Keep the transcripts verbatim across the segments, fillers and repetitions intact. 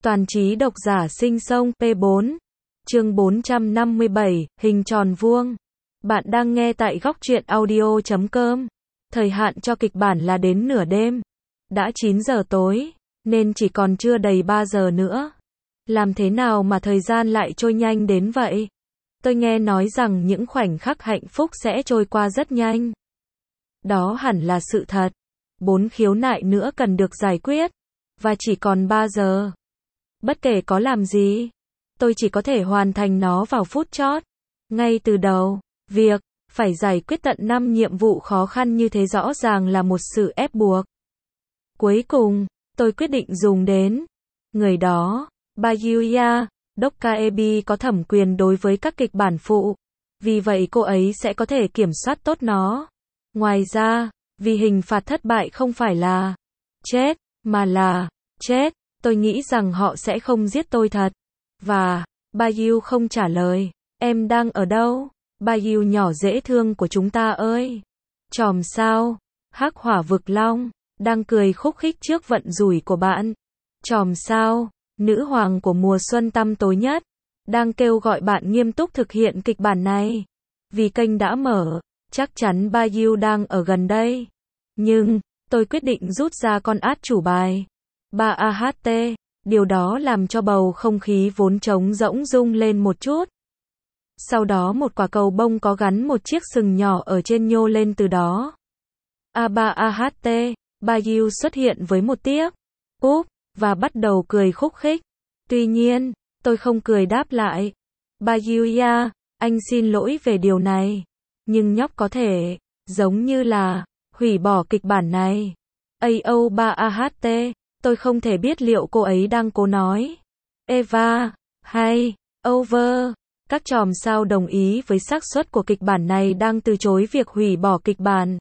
Toàn trí độc giả sinh sông P bốn. Chương bốn trăm năm mươi bảy, hình tròn vuông. Bạn đang nghe tại góc truyện audio chấm com. Thời hạn cho kịch bản là đến nửa đêm. Đã chín giờ tối, nên chỉ còn chưa đầy ba giờ nữa. Làm thế nào mà thời gian lại trôi nhanh đến vậy? Tôi nghe nói rằng những khoảnh khắc hạnh phúc sẽ trôi qua rất nhanh. Đó hẳn là sự thật. Bốn khiếu nại nữa cần được giải quyết. Và chỉ còn ba giờ. Bất kể có làm gì, tôi chỉ có thể hoàn thành nó vào phút chót. Ngay từ đầu, việc phải giải quyết tận năm nhiệm vụ khó khăn như thế rõ ràng là một sự ép buộc. Cuối cùng, tôi quyết định dùng đến người đó. Bayuya Dokkaebi có thẩm quyền đối với các kịch bản phụ. Vì vậy cô ấy sẽ có thể kiểm soát tốt nó. Ngoài ra, vì hình phạt thất bại không phải là chết, mà là chết, tôi nghĩ rằng họ sẽ không giết tôi thật. Và, Bayu không trả lời. Em đang ở đâu? Bayu nhỏ dễ thương của chúng ta ơi. Chòm sao? Hắc hỏa vực long, đang cười khúc khích trước vận rủi của bạn. Chòm sao? Nữ hoàng của mùa xuân tăm tối nhất, đang kêu gọi bạn nghiêm túc thực hiện kịch bản này. Vì kênh đã mở, chắc chắn Bayu đang ở gần đây. Nhưng, tôi quyết định rút ra con át chủ bài. ba A H T, điều đó làm cho bầu không khí vốn trống rỗng rung lên một chút. Sau đó một quả cầu bông có gắn một chiếc sừng nhỏ ở trên nhô lên từ đó. A ba A H T, Bayu xuất hiện với một tiếc úp, và bắt đầu cười khúc khích. Tuy nhiên, tôi không cười đáp lại. Bayuya, anh xin lỗi về điều này. Nhưng nhóc có thể, giống như là, hủy bỏ kịch bản này. A O ba A H T, tôi không thể biết liệu cô ấy đang cố nói Eva, hay, over. Các chòm sao đồng ý với xác suất của kịch bản này đang từ chối việc hủy bỏ kịch bản.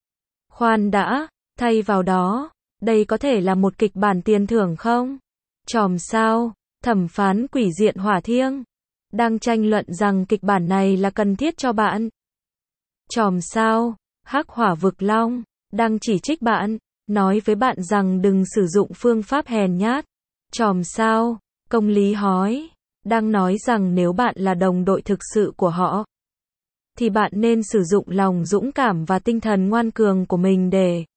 Khoan đã, thay vào đó, đây có thể là một kịch bản tiền thưởng không? Chòm sao, thẩm phán quỷ diện hỏa thiêng, đang tranh luận rằng kịch bản này là cần thiết cho bạn. Chòm sao, hắc hỏa vực long, đang chỉ trích bạn, nói với bạn rằng đừng sử dụng phương pháp hèn nhát. Chòm sao, công lý hói, đang nói rằng nếu bạn là đồng đội thực sự của họ, thì bạn nên sử dụng lòng dũng cảm và tinh thần ngoan cường của mình để.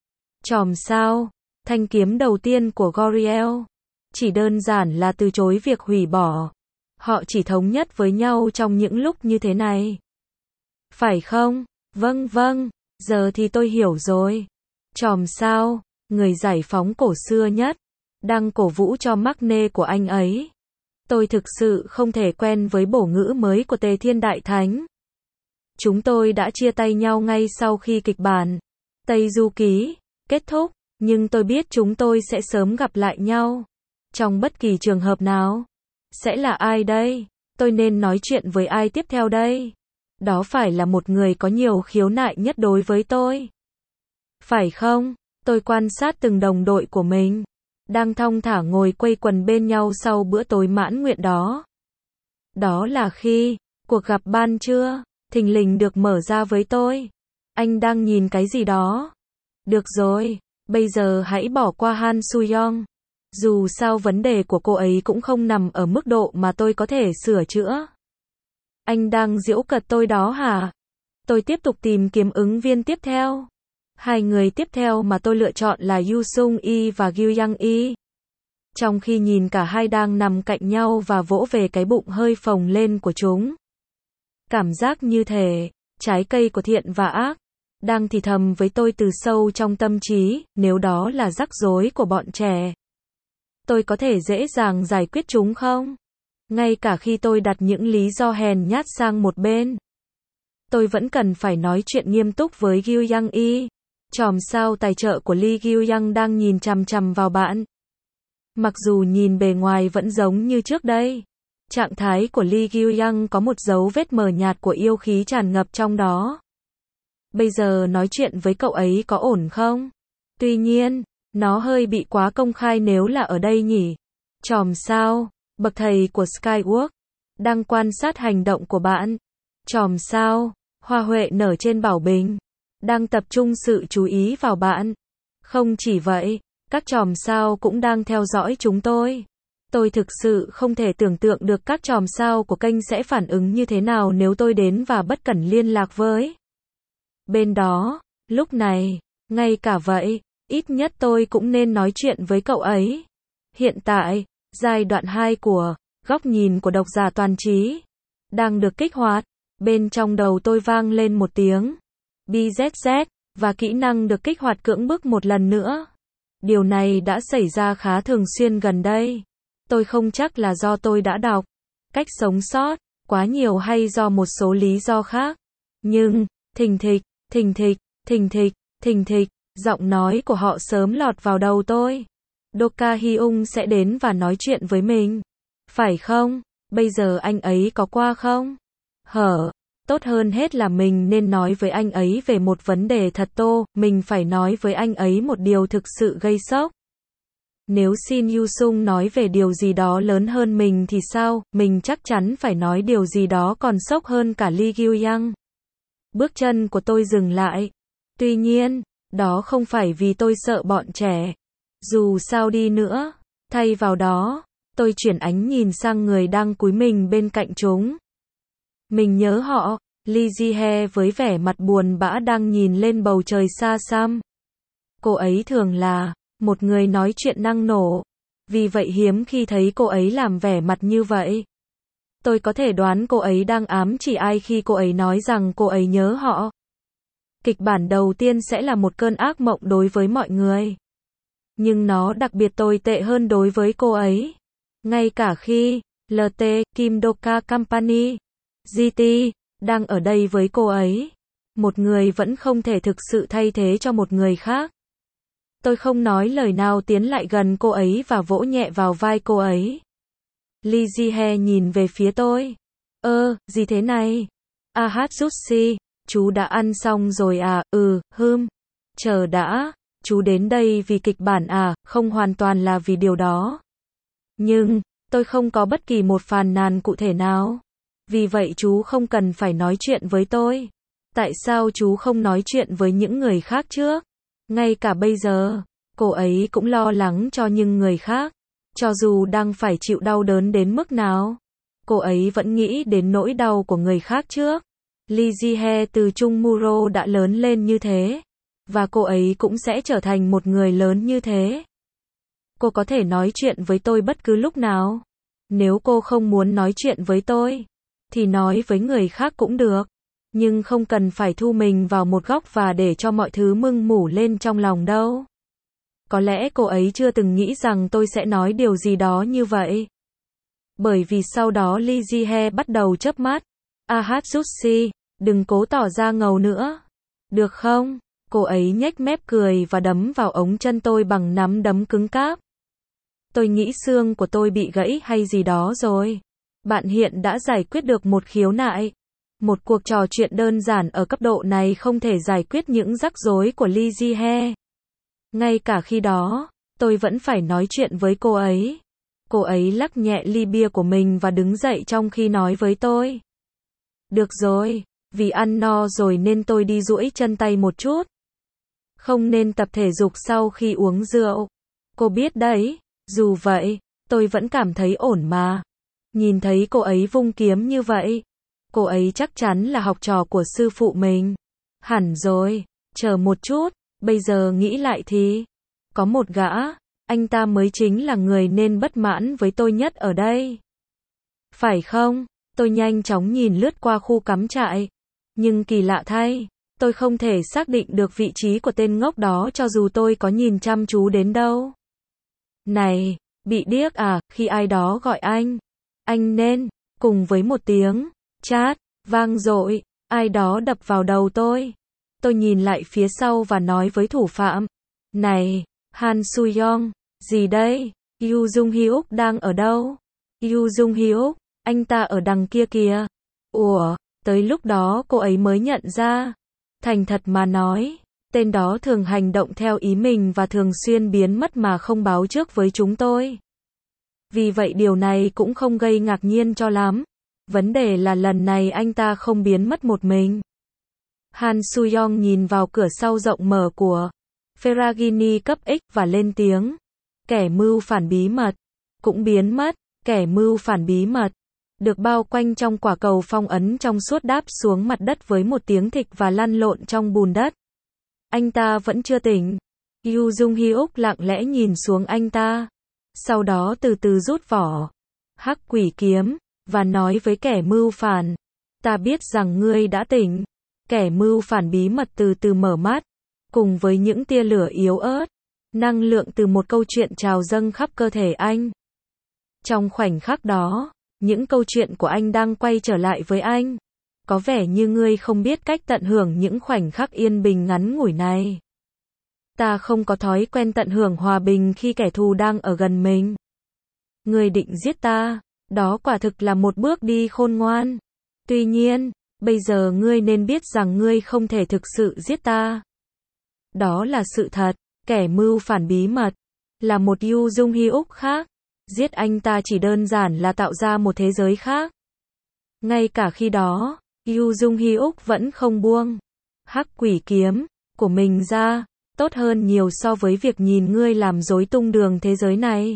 Chòm sao, thanh kiếm đầu tiên của Goriel, chỉ đơn giản là từ chối việc hủy bỏ. Họ chỉ thống nhất với nhau trong những lúc như thế này. Phải không? Vâng vâng, giờ thì tôi hiểu rồi. Chòm sao, người giải phóng cổ xưa nhất, đang cổ vũ cho Maknae của anh ấy. Tôi thực sự không thể quen với bổ ngữ mới của Tề Thiên Đại Thánh. Chúng tôi đã chia tay nhau ngay sau khi kịch bản Tây Du Ký kết thúc, nhưng tôi biết chúng tôi sẽ sớm gặp lại nhau. Trong bất kỳ trường hợp nào. Sẽ là ai đây? Tôi nên nói chuyện với ai tiếp theo đây? Đó phải là một người có nhiều khiếu nại nhất đối với tôi. Phải không? Tôi quan sát từng đồng đội của mình, đang thong thả ngồi quây quần bên nhau sau bữa tối mãn nguyện đó. Đó là khi, cuộc gặp ban trưa, thình lình được mở ra với tôi. Anh đang nhìn cái gì đó? Được rồi, bây giờ hãy bỏ qua Han Soo-young. Dù sao vấn đề của cô ấy cũng không nằm ở mức độ mà tôi có thể sửa chữa. Anh đang giễu cợt tôi đó hả? Tôi tiếp tục tìm kiếm ứng viên tiếp theo. Hai người tiếp theo mà tôi lựa chọn là Yu Sung-yi và Gyu Yang-yi. Trong khi nhìn cả hai đang nằm cạnh nhau và vỗ về cái bụng hơi phồng lên của chúng. Cảm giác như thể, trái cây của thiện và ác, đang thì thầm với tôi từ sâu trong tâm trí, nếu đó là rắc rối của bọn trẻ. Tôi có thể dễ dàng giải quyết chúng không? Ngay cả khi tôi đặt những lý do hèn nhát sang một bên. Tôi vẫn cần phải nói chuyện nghiêm túc với Gyu Yang-yi. Chòm sao tài trợ của Lee Gyu Yang đang nhìn chằm chằm vào bạn. Mặc dù nhìn bề ngoài vẫn giống như trước đây, trạng thái của Lee Gyu Yang có một dấu vết mờ nhạt của yêu khí tràn ngập trong đó. Bây giờ nói chuyện với cậu ấy có ổn không? Tuy nhiên, nó hơi bị quá công khai nếu là ở đây nhỉ. Chòm sao, bậc thầy của Skywork, đang quan sát hành động của bạn. Chòm sao, hoa huệ nở trên bảo bình, đang tập trung sự chú ý vào bạn. Không chỉ vậy, các chòm sao cũng đang theo dõi chúng tôi. Tôi thực sự không thể tưởng tượng được các chòm sao của kênh sẽ phản ứng như thế nào nếu tôi đến và bất cẩn liên lạc với bên đó. Lúc này, ngay cả vậy, ít nhất tôi cũng nên nói chuyện với cậu ấy. Hiện tại, giai đoạn hai của Góc nhìn của độc giả toàn trí đang được kích hoạt. Bên trong đầu tôi vang lên một tiếng bê zét zét và kỹ năng được kích hoạt cưỡng bức một lần nữa. Điều này đã xảy ra khá thường xuyên gần đây. Tôi không chắc là do tôi đã đọc Cách sống sót quá nhiều hay do một số lý do khác. Nhưng, thình thịch, thình thịch, thình thịch, thình thịch, giọng nói của họ sớm lọt vào đầu tôi. Do Ka Hyung sẽ đến và nói chuyện với mình. Phải không? Bây giờ anh ấy có qua không? Hở, tốt hơn hết là mình nên nói với anh ấy về một vấn đề thật tô, mình phải nói với anh ấy một điều thực sự gây sốc. Nếu Shin Yu Sung nói về điều gì đó lớn hơn mình thì sao, mình chắc chắn phải nói điều gì đó còn sốc hơn cả Lee Gyu Yang. Bước chân của tôi dừng lại. Tuy nhiên, đó không phải vì tôi sợ bọn trẻ. Dù sao đi nữa, thay vào đó, tôi chuyển ánh nhìn sang người đang cúi mình bên cạnh chúng. Mình nhớ họ, Lee Ji-hye với vẻ mặt buồn bã đang nhìn lên bầu trời xa xăm. Cô ấy thường là một người nói chuyện năng nổ. Vì vậy hiếm khi thấy cô ấy làm vẻ mặt như vậy. Tôi có thể đoán cô ấy đang ám chỉ ai khi cô ấy nói rằng cô ấy nhớ họ. Kịch bản đầu tiên sẽ là một cơn ác mộng đối với mọi người. Nhưng nó đặc biệt tồi tệ hơn đối với cô ấy. Ngay cả khi lờ tê, Kim Doka Company, giê tê, đang ở đây với cô ấy. Một người vẫn không thể thực sự thay thế cho một người khác. Tôi không nói lời nào tiến lại gần cô ấy và vỗ nhẹ vào vai cô ấy. Lee Ji-hye nhìn về phía tôi. Ơ, gì thế này? Ah Jutsi, chú đã ăn xong rồi à? Ừ, hừm. Chờ đã, chú đến đây vì kịch bản à? Không hoàn toàn là vì điều đó. Nhưng, tôi không có bất kỳ một phàn nàn cụ thể nào. Vì vậy chú không cần phải nói chuyện với tôi. Tại sao chú không nói chuyện với những người khác trước? Ngay cả bây giờ, cô ấy cũng lo lắng cho những người khác. Cho dù đang phải chịu đau đớn đến mức nào, cô ấy vẫn nghĩ đến nỗi đau của người khác trước. Lee Ji-hye từ Chung Muro đã lớn lên như thế. Và cô ấy cũng sẽ trở thành một người lớn như thế. Cô có thể nói chuyện với tôi bất cứ lúc nào. Nếu cô không muốn nói chuyện với tôi, thì nói với người khác cũng được. Nhưng không cần phải thu mình vào một góc và để cho mọi thứ mưng mủ lên trong lòng đâu. Có lẽ cô ấy chưa từng nghĩ rằng tôi sẽ nói điều gì đó như vậy. Bởi vì sau đó Lee Ji-hye bắt đầu chớp mắt. Ah Jutsi, đừng cố tỏ ra ngầu nữa. Được không? Cô ấy nhếch mép cười và đấm vào ống chân tôi bằng nắm đấm cứng cáp. Tôi nghĩ xương của tôi bị gãy hay gì đó rồi. Bạn hiện đã giải quyết được một khiếu nại. Một cuộc trò chuyện đơn giản ở cấp độ này không thể giải quyết những rắc rối của Lee Ji-hye. Ngay cả khi đó, tôi vẫn phải nói chuyện với cô ấy. Cô ấy lắc nhẹ ly bia của mình và đứng dậy trong khi nói với tôi. Được rồi, vì ăn no rồi nên tôi đi duỗi chân tay một chút. Không nên tập thể dục sau khi uống rượu. Cô biết đấy, dù vậy, tôi vẫn cảm thấy ổn mà. Nhìn thấy cô ấy vung kiếm như vậy. Cô ấy chắc chắn là học trò của sư phụ mình. Hẳn rồi, chờ một chút, bây giờ nghĩ lại thì, có một gã, anh ta mới chính là người nên bất mãn với tôi nhất ở đây. Phải không? Tôi nhanh chóng nhìn lướt qua khu cắm trại. Nhưng kỳ lạ thay, tôi không thể xác định được vị trí của tên ngốc đó cho dù tôi có nhìn chăm chú đến đâu. Này, bị điếc à, khi ai đó gọi anh. Anh nên, cùng với một tiếng chát vang dội, ai đó đập vào đầu tôi. Tôi nhìn lại phía sau và nói với thủ phạm. Này, Han Soo-young, gì đây? Yu Jung-hyuk đang ở đâu? Yu Jung-hyuk, anh ta ở đằng kia kìa. Ủa, tới lúc đó cô ấy mới nhận ra. Thành thật mà nói, tên đó thường hành động theo ý mình và thường xuyên biến mất mà không báo trước với chúng tôi. Vì vậy điều này cũng không gây ngạc nhiên cho lắm. Vấn đề là lần này anh ta không biến mất một mình. Han Soo-young nhìn vào cửa sau rộng mở của Ferragini cấp X và lên tiếng. Kẻ mưu phản bí mật. cũng biến mất, kẻ mưu phản bí mật, được bao quanh trong quả cầu phong ấn trong suốt đáp xuống mặt đất với một tiếng thịch và lăn lộn trong bùn đất. Anh ta vẫn chưa tỉnh. Yu Jung Hyuk lặng lẽ nhìn xuống anh ta, sau đó từ từ rút vỏ Hắc Quỷ Kiếm, và nói với kẻ mưu phản, ta biết rằng ngươi đã tỉnh. Kẻ mưu phản bí mật từ từ mở mắt, cùng với những tia lửa yếu ớt, năng lượng từ một câu chuyện trào dâng khắp cơ thể anh. Trong khoảnh khắc đó, những câu chuyện của anh đang quay trở lại với anh. Có vẻ như ngươi không biết cách tận hưởng những khoảnh khắc yên bình ngắn ngủi này. Ta không có thói quen tận hưởng hòa bình khi kẻ thù đang ở gần mình. Ngươi định giết ta, đó quả thực là một bước đi khôn ngoan. Tuy nhiên, bây giờ ngươi nên biết rằng ngươi không thể thực sự giết ta. Đó là sự thật, kẻ mưu phản bí mật, là một Yu Jung Hyuk khác. Giết anh ta chỉ đơn giản là tạo ra một thế giới khác. Ngay cả khi đó, Yu Jung Hyuk vẫn không buông Hắc Quỷ Kiếm của mình ra, tốt hơn nhiều so với việc nhìn ngươi làm rối tung đường thế giới này.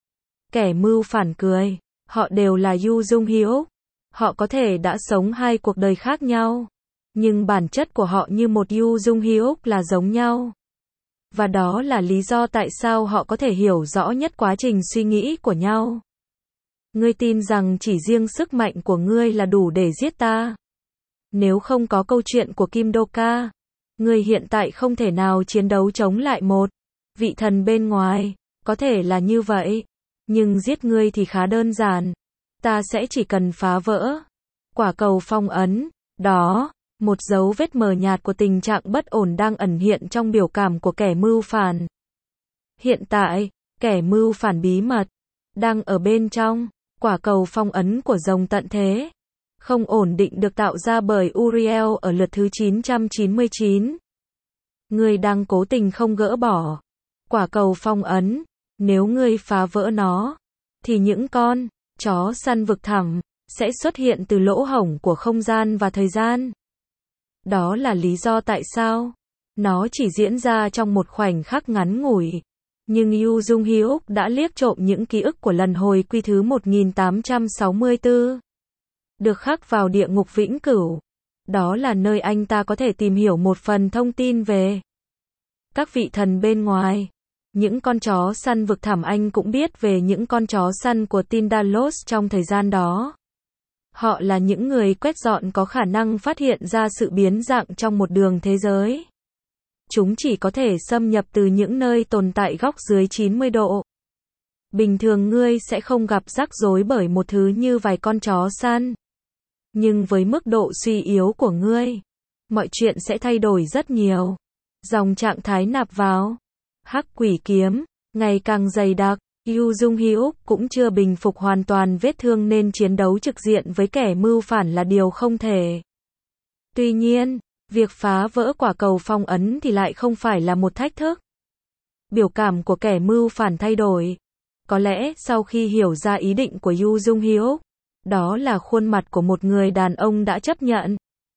Kẻ mưu phản cười, họ đều là Yu Jung Hyuk. Họ có thể đã sống hai cuộc đời khác nhau, nhưng bản chất của họ như một Yu Jung Hyuk là giống nhau. Và đó là lý do tại sao họ có thể hiểu rõ nhất quá trình suy nghĩ của nhau. Ngươi tin rằng chỉ riêng sức mạnh của ngươi là đủ để giết ta. Nếu không có câu chuyện của Kim Do-ka, ngươi hiện tại không thể nào chiến đấu chống lại một vị thần bên ngoài. Có thể là như vậy, nhưng giết ngươi thì khá đơn giản. Ta sẽ chỉ cần phá vỡ quả cầu phong ấn đó. Một dấu vết mờ nhạt của tình trạng bất ổn đang ẩn hiện trong biểu cảm của kẻ mưu phản. Hiện tại, kẻ mưu phản bí mật đang ở bên trong quả cầu phong ấn của rồng tận thế, không ổn định được tạo ra bởi Uriel ở lượt thứ chín trăm chín mươi chín. Ngươi đang cố tình không gỡ bỏ quả cầu phong ấn. Nếu ngươi phá vỡ nó, thì những con chó săn vực thẳm sẽ xuất hiện từ lỗ hổng của không gian và thời gian. Đó là lý do tại sao nó chỉ diễn ra trong một khoảnh khắc ngắn ngủi. Nhưng Yu Jung Hyuk đã liếc trộm những ký ức của lần hồi quy thứ một nghìn tám trăm sáu mươi tư, được khắc vào địa ngục vĩnh cửu. Đó là nơi anh ta có thể tìm hiểu một phần thông tin về các vị thần bên ngoài. Những con chó săn vực thẳm, anh cũng biết về những con chó săn của Tindalos trong thời gian đó. Họ là những người quét dọn có khả năng phát hiện ra sự biến dạng trong một đường thế giới. Chúng chỉ có thể xâm nhập từ những nơi tồn tại góc dưới chín mươi độ. Bình thường ngươi sẽ không gặp rắc rối bởi một thứ như vài con chó săn. Nhưng với mức độ suy yếu của ngươi, mọi chuyện sẽ thay đổi rất nhiều. Dòng trạng thái nạp vào Hắc Quỷ Kiếm ngày càng dày đặc. Yu Jung Hyuk cũng chưa bình phục hoàn toàn vết thương nên chiến đấu trực diện với kẻ mưu phản là điều không thể. Tuy nhiên, việc phá vỡ quả cầu phong ấn thì lại không phải là một thách thức. Biểu cảm của kẻ mưu phản thay đổi. Có lẽ sau khi hiểu ra ý định của Yu Jung Hyuk, đó là khuôn mặt của một người đàn ông đã chấp nhận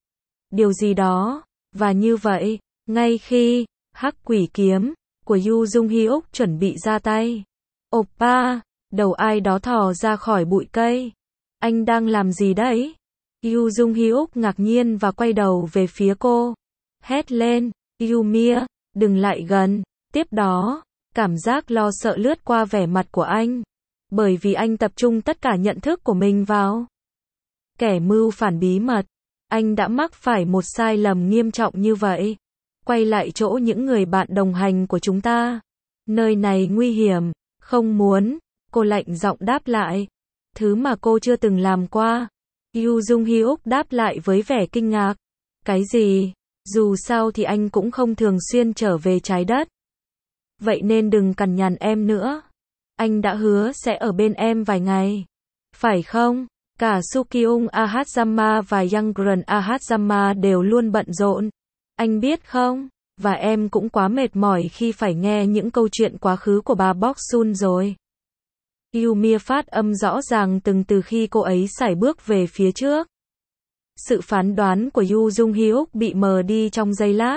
điều gì đó. Và như vậy, ngay khi Hắc Quỷ Kiếm của Yu Jung Hyuk chuẩn bị ra tay, Oppa, đầu ai đó thò ra khỏi bụi cây. Anh đang làm gì đấy? Yu Jung Hyuk ngạc nhiên và quay đầu về phía cô. Hét lên, Yumia, đừng lại gần. Tiếp đó, cảm giác lo sợ lướt qua vẻ mặt của anh. Bởi vì anh tập trung tất cả nhận thức của mình vào kẻ mưu phản bí mật. Anh đã mắc phải một sai lầm nghiêm trọng như vậy. Quay lại chỗ những người bạn đồng hành của chúng ta. Nơi này nguy hiểm. Không muốn, cô lạnh giọng đáp lại. Thứ mà cô chưa từng làm qua. Yu Jung Hyuk đáp lại với vẻ kinh ngạc. Cái gì? Dù sao thì anh cũng không thường xuyên trở về trái đất. Vậy nên đừng cằn nhằn em nữa. Anh đã hứa sẽ ở bên em vài ngày. Phải không? Cả Sukyung Ahazama và Youngren Ahazama đều luôn bận rộn. Anh biết không? Và em cũng quá mệt mỏi khi phải nghe những câu chuyện quá khứ của bà Boksun rồi. Yumia phát âm rõ ràng từng từ khi cô ấy sải bước về phía trước. Sự phán đoán của Yu Jung Hyuk bị mờ đi trong giây lát.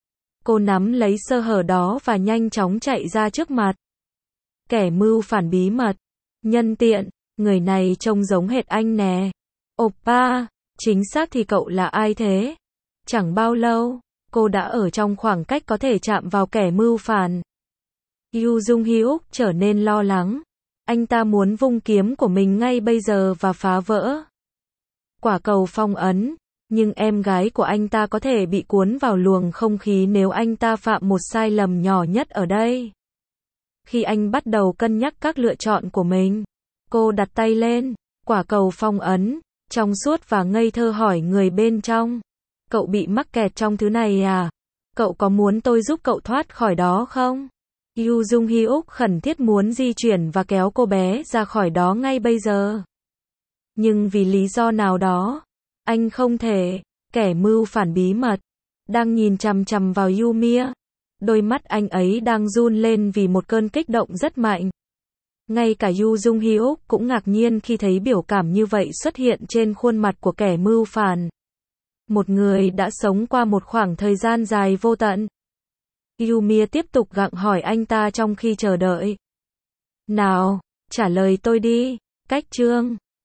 Cô nắm lấy sơ hở đó và nhanh chóng chạy ra trước mặt kẻ mưu phản bí mật. Nhân tiện, người này trông giống hệt anh nè. Oppa, chính xác thì cậu là ai thế? Chẳng bao lâu, cô đã ở trong khoảng cách có thể chạm vào kẻ mưu phản. Yoo Jung Hyuk trở nên lo lắng. Anh ta muốn vung kiếm của mình ngay bây giờ và phá vỡ quả cầu phong ấn, nhưng em gái của anh ta có thể bị cuốn vào luồng không khí nếu anh ta phạm một sai lầm nhỏ nhất ở đây. Khi anh bắt đầu cân nhắc các lựa chọn của mình, cô đặt tay lên quả cầu phong ấn, trong suốt và ngây thơ hỏi người bên trong. Cậu bị mắc kẹt trong thứ này à? Cậu có muốn tôi giúp cậu thoát khỏi đó không? Yoo Jung Hyuk khẩn thiết muốn di chuyển và kéo cô bé ra khỏi đó ngay bây giờ. Nhưng vì lý do nào đó, anh không thể. Kẻ mưu phản bí mật đang nhìn chằm chằm vào Yumia. Đôi mắt anh ấy đang run lên vì một cơn kích động rất mạnh. Ngay cả Yoo Jung Hyuk cũng ngạc nhiên khi thấy biểu cảm như vậy xuất hiện trên khuôn mặt của kẻ mưu phản. Một người đã sống qua một khoảng thời gian dài vô tận. Yumia tiếp tục gặng hỏi anh ta trong khi chờ đợi. Nào, trả lời tôi đi. Cách chương